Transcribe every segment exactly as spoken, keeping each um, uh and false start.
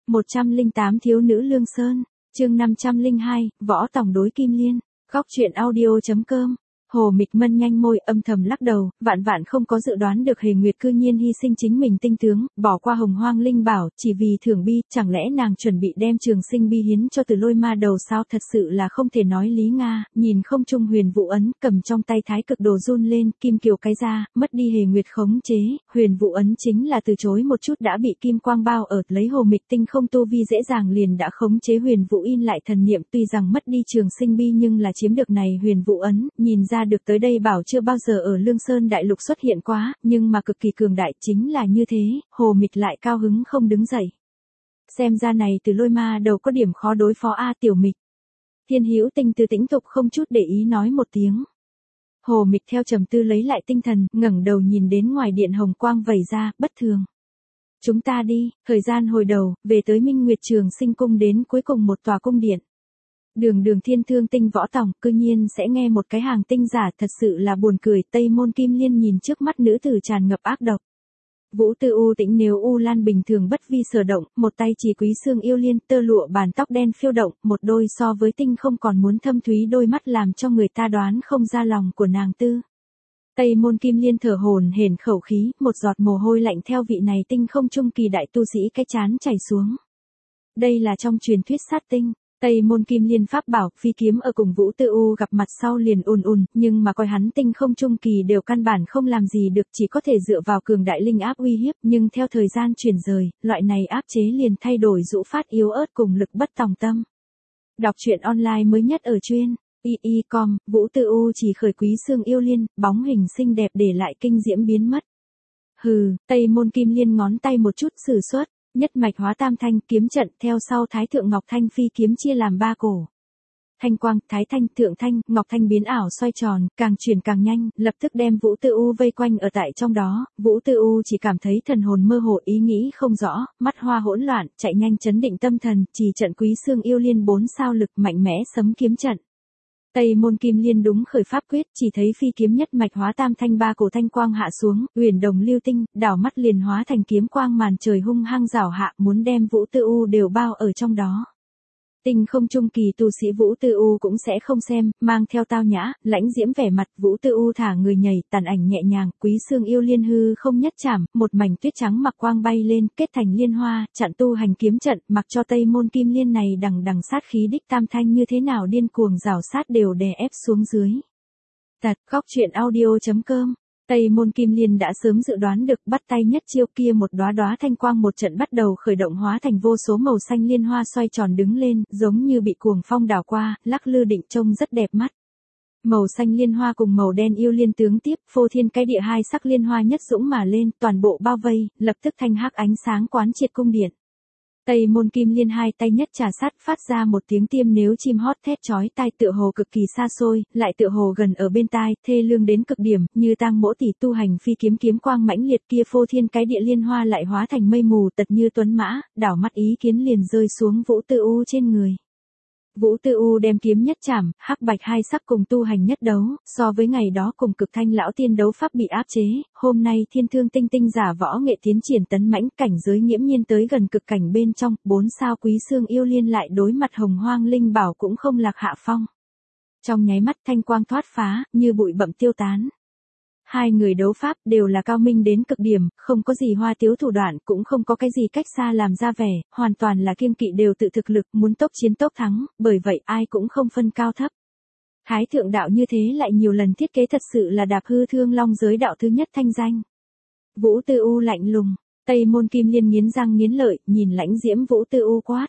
một trăm lẻ tám Thiếu nữ Lương Sơn, chương năm trăm lẻ hai, Võ Tòng đối Kim Liên, góc truyện audio chấm com. Hồ Mịch Mân nhanh môi âm thầm lắc đầu, vạn vạn không có dự đoán được Hề Nguyệt cư nhiên hy sinh chính mình tinh tướng, bỏ qua Hồng Hoang Linh Bảo, chỉ vì thưởng bi, chẳng lẽ nàng chuẩn bị đem Trường Sinh bi hiến cho Từ Lôi Ma Đầu sao? Thật sự là không thể nói lý nga. Nhìn không trung Huyền Vũ ấn, cầm trong tay Thái Cực Đồ run lên, kim kiều cái ra, mất đi Hề Nguyệt khống chế, Huyền Vũ ấn chính là từ chối một chút đã bị kim quang bao ở, lấy Hồ Mịch tinh không tu vi dễ dàng liền đã khống chế Huyền Vũ in lại thần niệm, tuy rằng mất đi Trường Sinh bi nhưng là chiếm được này Huyền Vũ ấn, nhìn ra được tới đây bảo chưa bao giờ ở Lương Sơn đại lục xuất hiện quá, nhưng mà cực kỳ cường đại, chính là như thế. Hồ Mịch lại cao hứng không đứng dậy. Xem ra này Từ Lôi Ma Đầu có điểm khó đối phó a Tiểu Mịch. Thiên Hữu Tinh từ tĩnh tục không chút để ý nói một tiếng. Hồ Mịch theo trầm tư lấy lại tinh thần, ngẩng đầu nhìn đến ngoài điện hồng quang vẩy ra, bất thường. Chúng ta đi. Thời gian hồi đầu, về tới Minh Nguyệt Trường Sinh cung, đến cuối cùng một tòa cung điện. Đường đường thiên thương tinh Võ Tòng, cư nhiên sẽ nghe một cái hàng tinh giả, thật sự là buồn cười. Tây Môn Kim Liên nhìn trước mắt nữ tử tràn ngập ác độc. Vũ Tư U Tĩnh nếu U Lan bình thường bất vi sở động, một tay chỉ Quý Xương Yêu Liên, tơ lụa bàn tóc đen phiêu động, một đôi so với tinh không còn muốn thâm thúy đôi mắt làm cho người ta đoán không ra lòng của nàng tư. Tây Môn Kim Liên thở hổn hển khẩu khí, một giọt mồ hôi lạnh theo vị này tinh không trung kỳ đại tu sĩ cái chán chảy xuống. Đây là trong truyền thuyết sát tinh. Tây Môn Kim Liên pháp bảo, phi kiếm ở cùng Vũ Tư U gặp mặt sau liền ùn ùn, nhưng mà coi hắn tinh không trung kỳ đều căn bản không làm gì được, chỉ có thể dựa vào cường đại linh áp uy hiếp, nhưng theo thời gian chuyển rời, loại này áp chế liền thay đổi dụ phát yếu ớt cùng lực bất tòng tâm. Đọc truyện online mới nhất ở chuyên y y chấm com, Vũ Tư U chỉ khởi Quý Xương Yêu Liên, bóng hình xinh đẹp để lại kinh diễm biến mất. Hừ, Tây Môn Kim Liên ngón tay một chút sử xuất. Nhất mạch hóa tam thanh kiếm trận, theo sau Thái Thượng Ngọc Thanh phi kiếm chia làm ba cổ. Thanh quang, Thái Thanh, Thượng Thanh, Ngọc Thanh biến ảo xoay tròn, càng chuyển càng nhanh, lập tức đem Vũ Tư U vây quanh ở tại trong đó. Vũ Tư U chỉ cảm thấy thần hồn mơ hồ, ý nghĩ không rõ, mắt hoa hỗn loạn, chạy nhanh trấn định tâm thần, trì trận Quý Xương Yêu Liên bốn sao lực mạnh mẽ sấm kiếm trận. Tây Môn Kim Liên đúng khởi pháp quyết, chỉ thấy phi kiếm nhất mạch hóa tam thanh ba cổ thanh quang hạ xuống, uyển đồng lưu tinh, đảo mắt liền hóa thành kiếm quang màn trời hung hăng rảo hạ, muốn đem Vũ Tư U đều bao ở trong đó. Tinh không trung kỳ tu sĩ Vũ Tư U cũng sẽ không xem, mang theo tao nhã, lãnh diễm vẻ mặt, Vũ Tư U thả người nhảy, tàn ảnh nhẹ nhàng, Quý Xương Yêu Liên hư không nhất chảm, một mảnh tuyết trắng mặc quang bay lên, kết thành liên hoa, chặn tu hành kiếm trận, mặc cho Tây Môn Kim Liên này đằng đằng sát khí đích tam thanh như thế nào điên cuồng rào sát đều đè ép xuống dưới. Tật, góc truyện audio chấm com. Tây Môn Kim Liên đã sớm dự đoán được, bắt tay nhất chiêu kia một đóa đóa thanh quang một trận bắt đầu khởi động hóa thành vô số màu xanh liên hoa xoay tròn đứng lên, giống như bị cuồng phong đảo qua, lắc lư định trông rất đẹp mắt. Màu xanh liên hoa cùng màu đen yêu liên tướng tiếp, phô thiên cái địa hai sắc liên hoa nhất dũng mà lên, toàn bộ bao vây, lập tức thanh hắc ánh sáng quán triệt cung điện. Tây Môn Kim Liên hai tay nhất trà sát phát ra một tiếng tiêm nếu chim hót thét chói tai, tựa hồ cực kỳ xa xôi, lại tựa hồ gần ở bên tai, thê lương đến cực điểm, như tang mỗ tỷ tu hành phi kiếm kiếm quang mãnh liệt kia phô thiên cái địa liên hoa lại hóa thành mây mù tật như tuấn mã, đảo mắt ý kiến liền rơi xuống Vũ Tư U trên người. Vũ Tư U đem kiếm nhất chảm, hắc bạch hai sắc cùng tu hành nhất đấu, so với ngày đó cùng Cực Thanh lão tiên đấu pháp bị áp chế, hôm nay thiên thương tinh tinh giả võ nghệ tiến triển tấn mãnh, cảnh giới nghiễm nhiên tới gần cực cảnh bên trong, bốn sao Quý Xương Yêu Liên lại đối mặt Hồng Hoang Linh Bảo cũng không lạc hạ phong. Trong nháy mắt thanh quang thoát phá, như bụi bặm tiêu tán. Hai người đấu pháp đều là cao minh đến cực điểm, không có gì hoa tiếu thủ đoạn, cũng không có cái gì cách xa làm ra vẻ, hoàn toàn là kiêng kỵ đều tự thực lực, muốn tốc chiến tốc thắng, bởi vậy ai cũng không phân cao thấp. Thái thượng đạo như thế lại nhiều lần thiết kế thật sự là đạp hư thương long giới đạo thứ nhất thanh danh. Vũ Tư U lạnh lùng, Tây Môn Kim Liên nghiến răng nghiến lợi, nhìn lãnh diễm Vũ Tư U quát.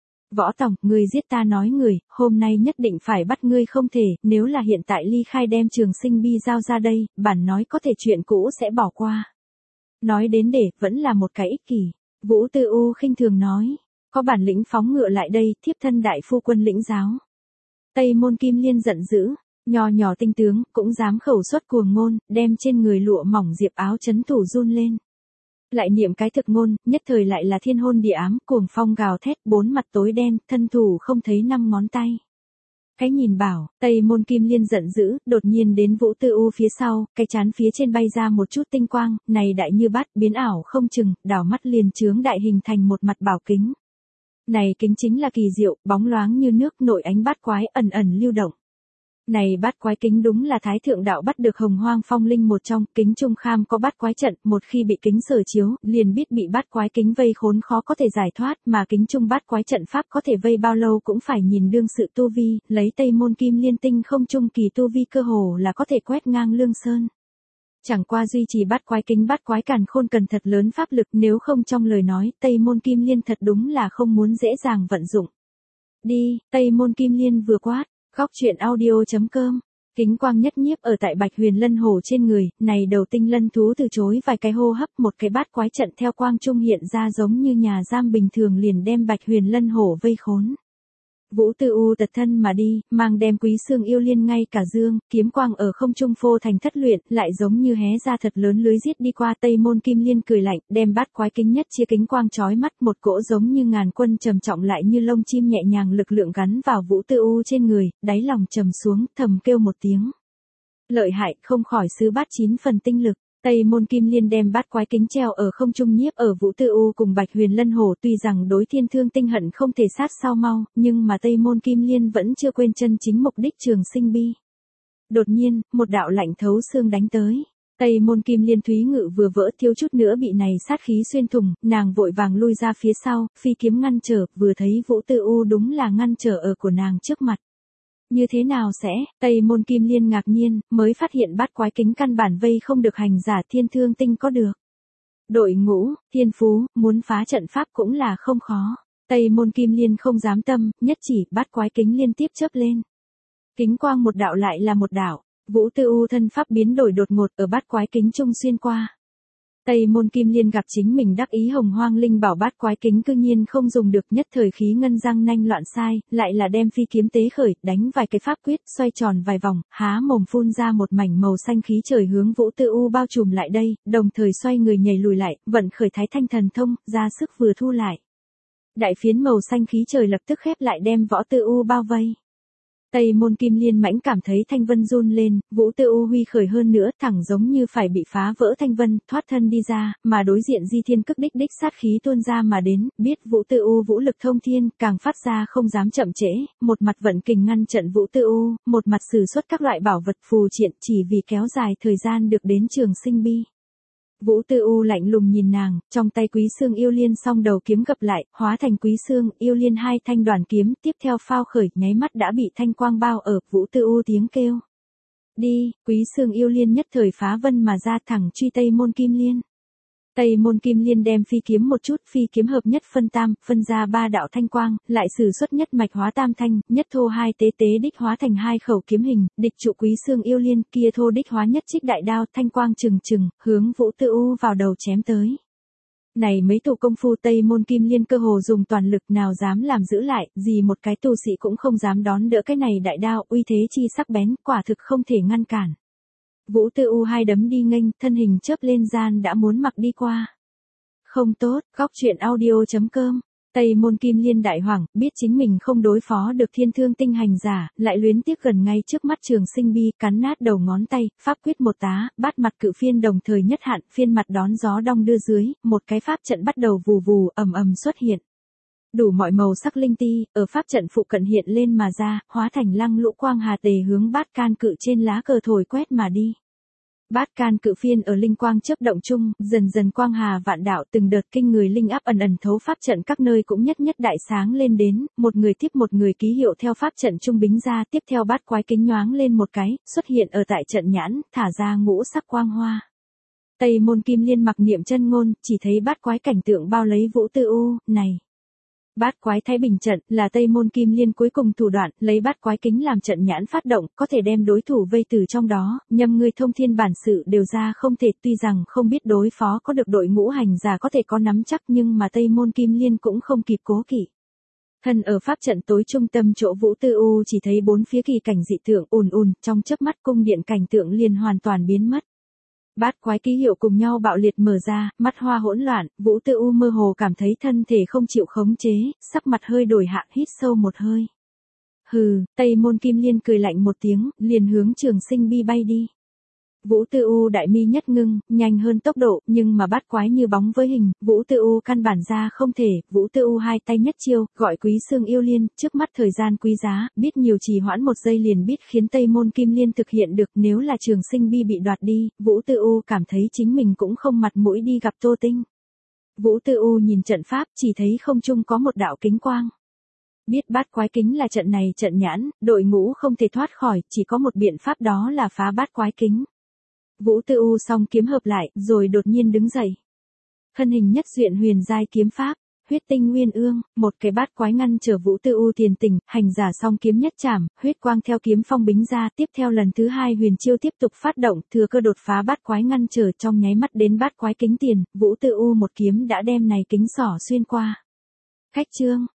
Võ Tòng, ngươi giết ta nói người, hôm nay nhất định phải bắt ngươi không thể, nếu là hiện tại ly khai đem Trường Sinh bi giao ra đây, bản nói có thể chuyện cũ sẽ bỏ qua. Nói đến để, vẫn là một cái ích kỷ. Vũ Tư U khinh thường nói, có bản lĩnh phóng ngựa lại đây, thiếp thân đại phu quân lĩnh giáo. Tây Môn Kim Liên giận dữ, nho nhỏ tinh tướng, cũng dám khẩu xuất cuồng ngôn, đem trên người lụa mỏng diệp áo chấn thủ run lên. Lại niệm cái thực ngôn, nhất thời lại là thiên hôn địa ám, cuồng phong gào thét, bốn mặt tối đen, thân thủ không thấy năm ngón tay. Cái nhìn bảo, Tây Môn Kim Liên giận dữ, đột nhiên đến Vũ Tư U phía sau, cái chán phía trên bay ra một chút tinh quang, này đại như bát, biến ảo không chừng, đảo mắt liền chướng đại hình thành một mặt bảo kính. Này kính chính là kỳ diệu, bóng loáng như nước, nội ánh bát quái ẩn ẩn lưu động. Này bát quái kính đúng là Thái Thượng Đạo bắt được Hồng Hoang Phong Linh một trong, kính trung kham có bát quái trận, một khi bị kính sở chiếu, liền biết bị bát quái kính vây khốn khó có thể giải thoát, mà kính trung bát quái trận pháp có thể vây bao lâu cũng phải nhìn đương sự tu vi, lấy Tây Môn Kim Liên tinh không trung kỳ tu vi cơ hồ là có thể quét ngang Lương Sơn. Chẳng qua duy trì bát quái kính bát quái càn khôn cần thật lớn pháp lực, nếu không trong lời nói, Tây Môn Kim Liên thật đúng là không muốn dễ dàng vận dụng. Đi, Tây Môn Kim Liên vừa quát. Góc truyện audio.com. Kính quang nhất nhiếp ở tại Bạch Huyền Lân Hổ trên người, này đầu tinh lân thú từ chối vài cái hô hấp, một cái bát quái trận theo quang trung hiện ra giống như nhà giam bình thường liền đem Bạch Huyền Lân Hổ vây khốn. Vũ Tư U tật thân mà đi, mang đem Quý Xương yêu liên ngay cả dương, kiếm quang ở không trung phô thành thất luyện, lại giống như hé ra thật lớn lưới giết đi qua. Tây Môn Kim Liên cười lạnh, đem bát quái kính nhất chia kính quang chói mắt, một cỗ giống như ngàn quân trầm trọng lại như lông chim nhẹ nhàng lực lượng gắn vào Vũ Tư U trên người, đáy lòng trầm xuống, thầm kêu một tiếng. Lợi hại, không khỏi xứ bát chín phần tinh lực. Tây Môn Kim Liên đem bát quái kính treo ở không trung nhiếp ở Vũ Tư U cùng Bạch Huyền Lân Hổ, tuy rằng đối Thiên Thương Tinh hận không thể sát sao mau, nhưng mà Tây Môn Kim Liên vẫn chưa quên chân chính mục đích trường sinh bi. Đột nhiên, một đạo lạnh thấu xương đánh tới. Tây Môn Kim Liên thúy ngự vừa vỡ thiếu chút nữa bị này sát khí xuyên thủng, nàng vội vàng lui ra phía sau, phi kiếm ngăn trở, vừa thấy Vũ Tư U đúng là ngăn trở ở của nàng trước mặt. Như thế nào sẽ, Tây Môn Kim Liên ngạc nhiên, mới phát hiện bát quái kính căn bản vây không được hành giả Thiên Thương Tinh có được. Đội ngũ, thiên phú, muốn phá trận pháp cũng là không khó. Tây Môn Kim Liên không dám tâm, nhất chỉ bát quái kính liên tiếp chớp lên. Kính quang một đạo lại là một đạo, Vũ Tư U thân pháp biến đổi đột ngột ở bát quái kính trung xuyên qua. Tây Môn Kim Liên gặp chính mình đắc ý Hồng Hoang Linh bảo bát quái kính cư nhiên không dùng được, nhất thời khí ngân răng nanh loạn sai, lại là đem phi kiếm tế khởi, đánh vài cái pháp quyết, xoay tròn vài vòng, há mồm phun ra một mảnh màu xanh khí trời hướng Vũ Tư U bao trùm lại đây, đồng thời xoay người nhảy lùi lại, vận khởi Thái Thanh thần thông, ra sức vừa thu lại. Đại phiến màu xanh khí trời lập tức khép lại đem Võ Tư U bao vây. Tây Môn Kim Liên mãnh cảm thấy thanh vân run lên, Vũ Tư U huy khởi hơn nữa, thẳng giống như phải bị phá vỡ thanh vân, thoát thân đi ra, mà đối diện Di Thiên Cức đích đích sát khí tuôn ra mà đến, biết Vũ Tư U vũ lực thông thiên, càng phát ra không dám chậm trễ, một mặt vận kình ngăn trận Vũ Tư U, một mặt sử xuất các loại bảo vật phù triện chỉ vì kéo dài thời gian được đến trường sinh bi. Vũ Tư U lạnh lùng nhìn nàng, trong tay Quý Xương yêu liên song đầu kiếm gập lại, hóa thành Quý Xương yêu liên hai thanh đoàn kiếm, tiếp theo phao khởi, nháy mắt đã bị thanh quang bao ở. Vũ Tư U tiếng kêu. Đi, Quý Xương yêu liên nhất thời phá vân mà ra, thẳng truy Tây Môn Kim Liên. Tây Môn Kim Liên đem phi kiếm một chút, phi kiếm hợp nhất phân tam, phân ra ba đạo thanh quang, lại sử xuất nhất mạch hóa tam thanh, nhất thô hai tế tế đích hóa thành hai khẩu kiếm hình, địch trụ Quý Xương yêu liên, kia thô đích hóa nhất trích đại đao, thanh quang trừng trừng, hướng Vũ Tư U vào đầu chém tới. Này mấy tụ công phu Tây Môn Kim Liên cơ hồ dùng toàn lực, nào dám làm giữ lại, gì một cái tu sĩ cũng không dám đón đỡ cái này đại đao, uy thế chi sắc bén, quả thực không thể ngăn cản. Vũ Tư U hai đấm đi nghênh, thân hình chớp lên gian đã muốn mặc đi qua. Không tốt, góc truyện audio.com. Tây Môn Kim Liên đại hoảng, biết chính mình không đối phó được Thiên Thương Tinh hành giả, lại luyến tiếc gần ngay trước mắt trường sinh bi, cắn nát đầu ngón tay, pháp quyết một tá, bát mặt cự phiên đồng thời nhất hạn, phiên mặt đón gió đong đưa dưới, một cái pháp trận bắt đầu vù vù ầm ầm xuất hiện. Đủ mọi màu sắc linh ti, ở pháp trận phụ cận hiện lên mà ra, hóa thành lăng lũ quang hà tề hướng bát can cự trên lá cờ thổi quét mà đi. Bát can cự phiên ở linh quang chớp động chung, dần dần quang hà vạn đạo, từng đợt kinh người linh áp ẩn ẩn thấu pháp trận các nơi cũng nhất nhất đại sáng lên đến, một người tiếp một người ký hiệu theo pháp trận trung bính ra, tiếp theo bát quái kính nhoáng lên một cái, xuất hiện ở tại trận nhãn, thả ra ngũ sắc quang hoa. Tây Môn Kim Liên mặc niệm chân ngôn, chỉ thấy bát quái cảnh tượng bao lấy Vũ Tư U, này. Bát quái thái bình trận là Tây Môn Kim Liên cuối cùng thủ đoạn, lấy bát quái kính làm trận nhãn phát động, có thể đem đối thủ vây từ trong đó, nhâm người thông thiên bản sự đều ra không thể, tuy rằng không biết đối phó có được đội ngũ hành giả có thể có nắm chắc, nhưng mà Tây Môn Kim Liên cũng không kịp cố kỵ. Thân ở pháp trận tối trung tâm chỗ Vũ Tư U chỉ thấy bốn phía kỳ cảnh dị tượng ùn ùn, trong chớp mắt cung điện cảnh tượng liền hoàn toàn biến mất. Bát quái ký hiệu cùng nhau bạo liệt mở ra, mắt hoa hỗn loạn, Vũ Tư U mơ hồ cảm thấy thân thể không chịu khống chế, sắc mặt hơi đổi hạ, hít sâu một hơi. Hừ, Tây Môn Kim Liên cười lạnh một tiếng, liền hướng trường sinh bi bay đi. Vũ Tư U đại mi nhất ngưng, nhanh hơn tốc độ, nhưng mà bát quái như bóng với hình, Vũ Tư U căn bản ra không thể, Vũ Tư U hai tay nhất chiêu, gọi Quý Xương Yêu Liên, trước mắt thời gian quý giá, biết nhiều trì hoãn một giây liền biết khiến Tây Môn Kim Liên thực hiện được, nếu là Trường Sinh Bi bị đoạt đi, Vũ Tư U cảm thấy chính mình cũng không mặt mũi đi gặp Tô Tinh. Vũ Tư U nhìn trận pháp, chỉ thấy không trung có một đạo kính quang. Biết bát quái kính là trận này trận nhãn, đội ngũ không thể thoát khỏi, chỉ có một biện pháp đó là phá bát quái kính. Vũ Tư U song kiếm hợp lại, rồi đột nhiên đứng dậy. Thân hình nhất duyện huyền giai kiếm pháp, huyết tinh nguyên ương, một cái bát quái ngăn trở Vũ Tư U tiền tình, hành giả song kiếm nhất chảm, huyết quang theo kiếm phong bính ra, tiếp theo lần thứ hai huyền chiêu tiếp tục phát động, thừa cơ đột phá bát quái ngăn trở trong nháy mắt đến bát quái kính tiền, Vũ Tư U một kiếm đã đem này kính xỏ xuyên qua. Khách chương